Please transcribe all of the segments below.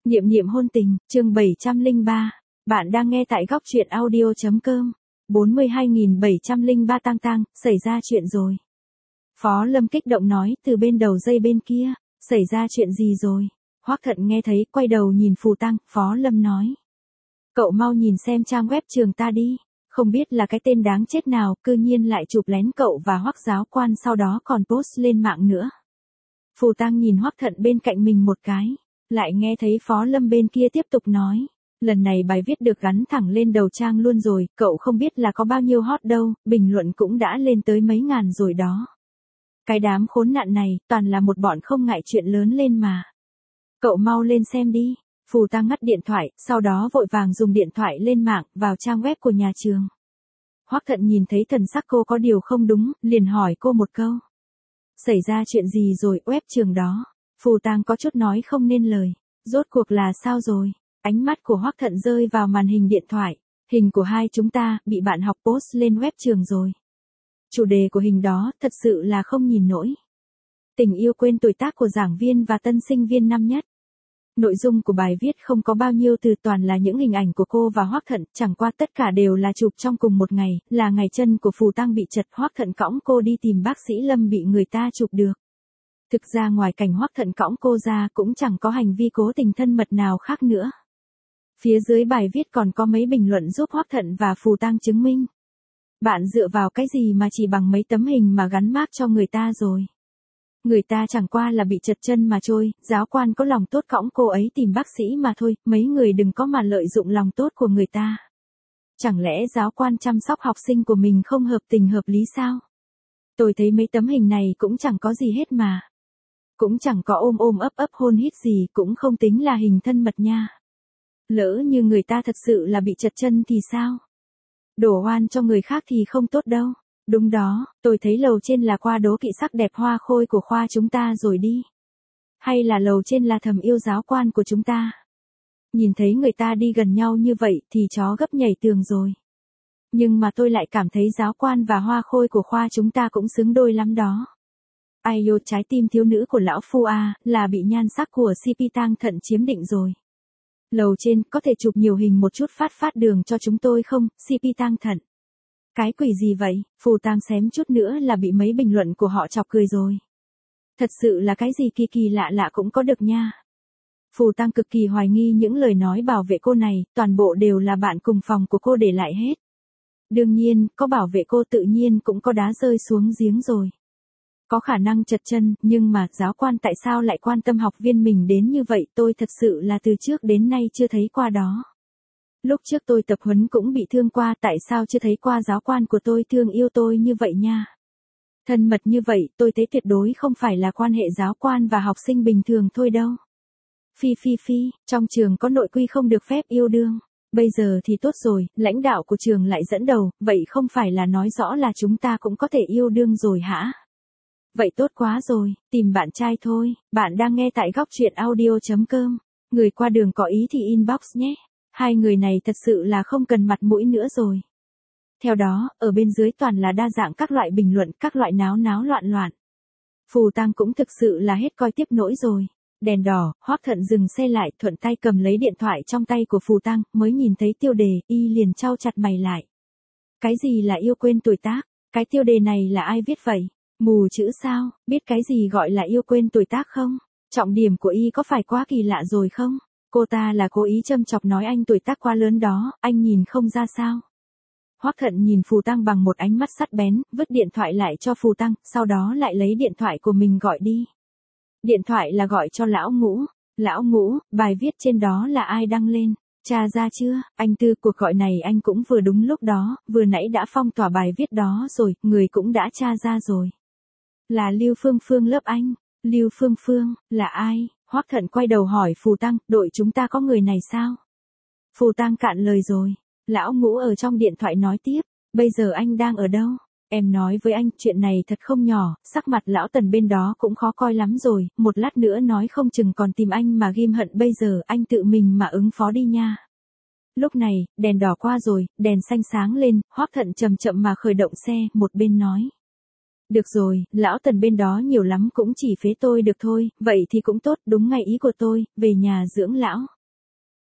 Niệm niệm hôn tình, chương 703. Bạn đang nghe tại góc truyện audio.com. 42.703 tang tang, xảy ra chuyện rồi. Phó Lâm kích động nói từ bên đầu dây bên kia, xảy ra chuyện gì rồi? Hoắc Thận nghe thấy, quay đầu nhìn Phù Tăng, Phó Lâm nói. Cậu mau nhìn xem trang web trường ta đi, không biết là cái tên đáng chết nào, cư nhiên lại chụp lén cậu và Hoắc giáo quan sau đó còn post lên mạng nữa. Phù Tăng nhìn Hoắc Thận bên cạnh mình một cái. Lại nghe thấy Phó Lâm bên kia tiếp tục nói, lần này bài viết được gắn thẳng lên đầu trang luôn rồi, cậu không biết là có bao nhiêu hot đâu, bình luận cũng đã lên tới mấy ngàn rồi đó. Cái đám khốn nạn này, toàn là một bọn không ngại chuyện lớn lên mà. Cậu mau lên xem đi. Phù Tăng ngắt điện thoại, sau đó vội vàng dùng điện thoại lên mạng, vào trang web của nhà trường. Hoắc Thận nhìn thấy thần sắc cô có điều không đúng, liền hỏi cô một câu. Xảy ra chuyện gì rồi, web trường đó? Phù Tăng có chút nói không nên lời. Rốt cuộc là sao rồi? Ánh mắt của Hoắc Thận rơi vào màn hình điện thoại. Hình của hai chúng ta, bị bạn học post lên web trường rồi. Chủ đề của hình đó, thật sự là không nhìn nổi. Tình yêu quên tuổi tác của giảng viên và tân sinh viên năm nhất. Nội dung của bài viết không có bao nhiêu từ, toàn là những hình ảnh của cô và Hoắc Thận, chẳng qua tất cả đều là chụp trong cùng một ngày, là ngày chân của Phù Tăng bị trật, Hoắc Thận cõng cô đi tìm bác sĩ Lâm bị người ta chụp được. Thực ra ngoài cảnh Hoắc Thận cõng cô ra cũng chẳng có hành vi cố tình thân mật nào khác nữa. Phía dưới bài viết còn có mấy bình luận giúp Hoắc Thận và Phù Tăng chứng minh. Bạn dựa vào cái gì mà chỉ bằng mấy tấm hình mà gắn mác cho người ta rồi? Người ta chẳng qua là bị trật chân mà trôi, giáo quan có lòng tốt cõng cô ấy tìm bác sĩ mà thôi, mấy người đừng có mà lợi dụng lòng tốt của người ta. Chẳng lẽ giáo quan chăm sóc học sinh của mình không hợp tình hợp lý sao? Tôi thấy mấy tấm hình này cũng chẳng có gì hết mà. Cũng chẳng có ôm ôm ấp ấp hôn hít gì, cũng không tính là hình thân mật nha. Lỡ như người ta thật sự là bị trật chân thì sao? Đổ oan cho người khác thì không tốt đâu. Đúng đó, tôi thấy lầu trên là qua đố kỵ sắc đẹp hoa khôi của khoa chúng ta rồi đi. Hay là lầu trên là thầm yêu giáo quan của chúng ta. Nhìn thấy người ta đi gần nhau như vậy thì chó gấp nhảy tường rồi. Nhưng mà tôi lại cảm thấy giáo quan và hoa khôi của khoa chúng ta cũng xứng đôi lắm đó. Ai yo, trái tim thiếu nữ của lão phu a, là bị nhan sắc của CP Tang Thận chiếm định rồi. Lầu trên, có thể chụp nhiều hình một chút phát đường cho chúng tôi không, CP Tang Thận. Cái quỷ gì vậy, Phù Tăng xém chút nữa là bị mấy bình luận của họ chọc cười rồi. Thật sự là cái gì kỳ kỳ lạ lạ cũng có được nha. Phù Tăng cực kỳ hoài nghi những lời nói bảo vệ cô này, toàn bộ đều là bạn cùng phòng của cô để lại hết. Đương nhiên, có bảo vệ cô tự nhiên cũng có đá rơi xuống giếng rồi. Có khả năng trật chân, nhưng mà giáo quan tại sao lại quan tâm học viên mình đến như vậy, tôi thật sự là từ trước đến nay chưa thấy qua đó. Lúc trước tôi tập huấn cũng bị thương qua, tại sao chưa thấy qua giáo quan của tôi thương yêu tôi như vậy nha. Thân mật như vậy, tôi thấy tuyệt đối không phải là quan hệ giáo quan và học sinh bình thường thôi đâu. Phi, trong trường có nội quy không được phép yêu đương. Bây giờ thì tốt rồi, lãnh đạo của trường lại dẫn đầu, vậy không phải là nói rõ là chúng ta cũng có thể yêu đương rồi hả? Vậy tốt quá rồi, tìm bạn trai thôi. Bạn đang nghe tại góc truyện audio.com. Người qua đường có ý thì inbox nhé. Hai người này thật sự là không cần mặt mũi nữa rồi. Theo đó, ở bên dưới toàn là đa dạng các loại bình luận, các loại náo loạn. Phù Tăng cũng thực sự là hết coi tiếp nỗi rồi. Đèn đỏ, Hoắc Thận dừng xe lại, thuận tay cầm lấy điện thoại trong tay của Phù Tăng, mới nhìn thấy tiêu đề, y liền chau chặt mày lại. Cái gì là yêu quên tuổi tác? Cái tiêu đề này là ai viết vậy? Mù chữ sao, biết cái gì gọi là yêu quên tuổi tác không? Trọng điểm của y có phải quá kỳ lạ rồi không? Cô ta là cố ý châm chọc nói anh tuổi tác quá lớn đó, anh nhìn không ra sao? Hoắc Thận nhìn Phù Tăng bằng một ánh mắt sắc bén, vứt điện thoại lại cho Phù Tăng, sau đó lại lấy điện thoại của mình gọi đi. Điện thoại là gọi cho Lão Ngũ. Lão Ngũ, bài viết trên đó là ai đăng lên? Tra ra chưa? Anh Tư, cuộc gọi này anh cũng vừa đúng lúc đó, vừa nãy đã phong tỏa bài viết đó rồi, người cũng đã tra ra rồi. Là Lưu Phương Phương lớp anh. Lưu Phương Phương, là ai? Hoắc Thận quay đầu hỏi Phù Tăng, đội chúng ta có người này sao? Phù Tăng cạn lời rồi. Lão Ngũ ở trong điện thoại nói tiếp, bây giờ anh đang ở đâu? Em nói với anh, chuyện này thật không nhỏ, sắc mặt lão Tần bên đó cũng khó coi lắm rồi, một lát nữa nói không chừng còn tìm anh mà ghim hận, bây giờ anh tự mình mà ứng phó đi nha. Lúc này, đèn đỏ qua rồi, đèn xanh sáng lên, Hoắc Thận chậm chậm mà khởi động xe, một bên nói. Được rồi, lão Tần bên đó nhiều lắm cũng chỉ phế tôi được thôi, vậy thì cũng tốt, đúng ngày ý của tôi, về nhà dưỡng lão.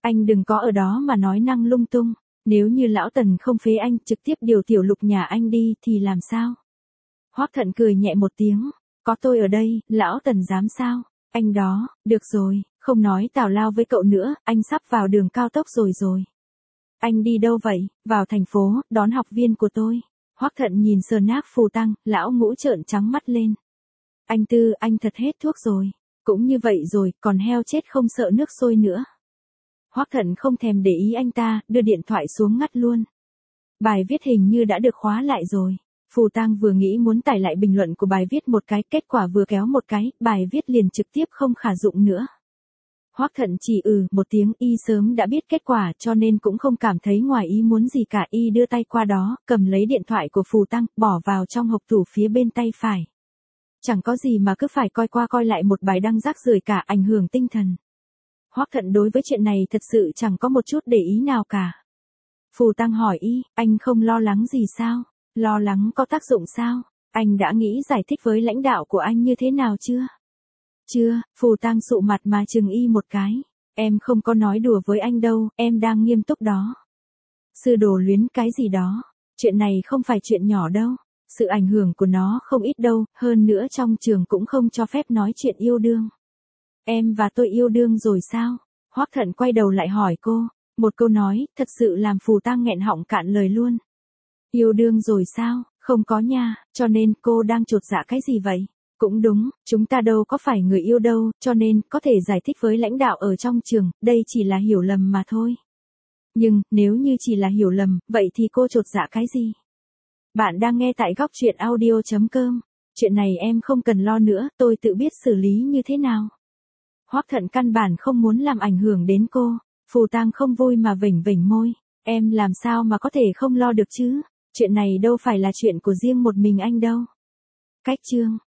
Anh đừng có ở đó mà nói năng lung tung. Nếu như lão Tần không phế anh trực tiếp điều tiểu lục nhà anh đi thì làm sao? Hoắc Thận cười nhẹ một tiếng. Có tôi ở đây, lão Tần dám sao? Anh đó, được rồi, không nói tào lao với cậu nữa, anh sắp vào đường cao tốc rồi. Anh đi đâu vậy? Vào thành phố, đón học viên của tôi. Hoắc Thận nhìn Sờ Nác Phù Tăng, lão ngũ trợn trắng mắt lên. Anh Tư, anh thật hết thuốc rồi. Cũng như vậy rồi, còn heo chết không sợ nước sôi nữa. Hoắc Thận không thèm để ý anh ta, đưa điện thoại xuống ngắt luôn. Bài viết hình như đã được khóa lại rồi. Phù Tăng vừa nghĩ muốn tải lại bình luận của bài viết một cái, kết quả vừa kéo một cái, bài viết liền trực tiếp không khả dụng nữa. Hoắc Thận chỉ một tiếng, y sớm đã biết kết quả cho nên cũng không cảm thấy ngoài ý muốn gì cả, y đưa tay qua đó, cầm lấy điện thoại của Phù Tăng, bỏ vào trong hộc tủ phía bên tay phải. Chẳng có gì mà cứ phải coi qua coi lại một bài đăng rác rưởi cả, ảnh hưởng tinh thần. Hoắc Thận đối với chuyện này thật sự chẳng có một chút để ý nào cả. Phù Tăng hỏi y, anh không lo lắng gì sao? Lo lắng có tác dụng sao? Anh đã nghĩ giải thích với lãnh đạo của anh như thế nào chưa? Chưa, Phù Tăng sụ mặt mà chừng y một cái. Em không có nói đùa với anh đâu, em đang nghiêm túc đó. Sư đồ luyến cái gì đó? Chuyện này không phải chuyện nhỏ đâu. Sự ảnh hưởng của nó không ít đâu, hơn nữa trong trường cũng không cho phép nói chuyện yêu đương. Em và tôi yêu đương rồi sao? Hoắc Thận quay đầu lại hỏi cô. Một câu nói, thật sự làm Phù Tăng nghẹn họng cạn lời luôn. Yêu đương rồi sao? Không có nha, cho nên cô đang chột dạ cái gì vậy? Cũng đúng, chúng ta đâu có phải người yêu đâu, cho nên có thể giải thích với lãnh đạo ở trong trường, đây chỉ là hiểu lầm mà thôi. Nhưng, nếu như chỉ là hiểu lầm, vậy thì cô chột dạ cái gì? Bạn đang nghe tại góc truyện audio.com. Chuyện này em không cần lo nữa, tôi tự biết xử lý như thế nào. Hoắc Thận căn bản không muốn làm ảnh hưởng đến cô. Phù Tăng không vui mà vểnh vểnh môi. Em làm sao mà có thể không lo được chứ? Chuyện này đâu phải là chuyện của riêng một mình anh đâu. Cách chương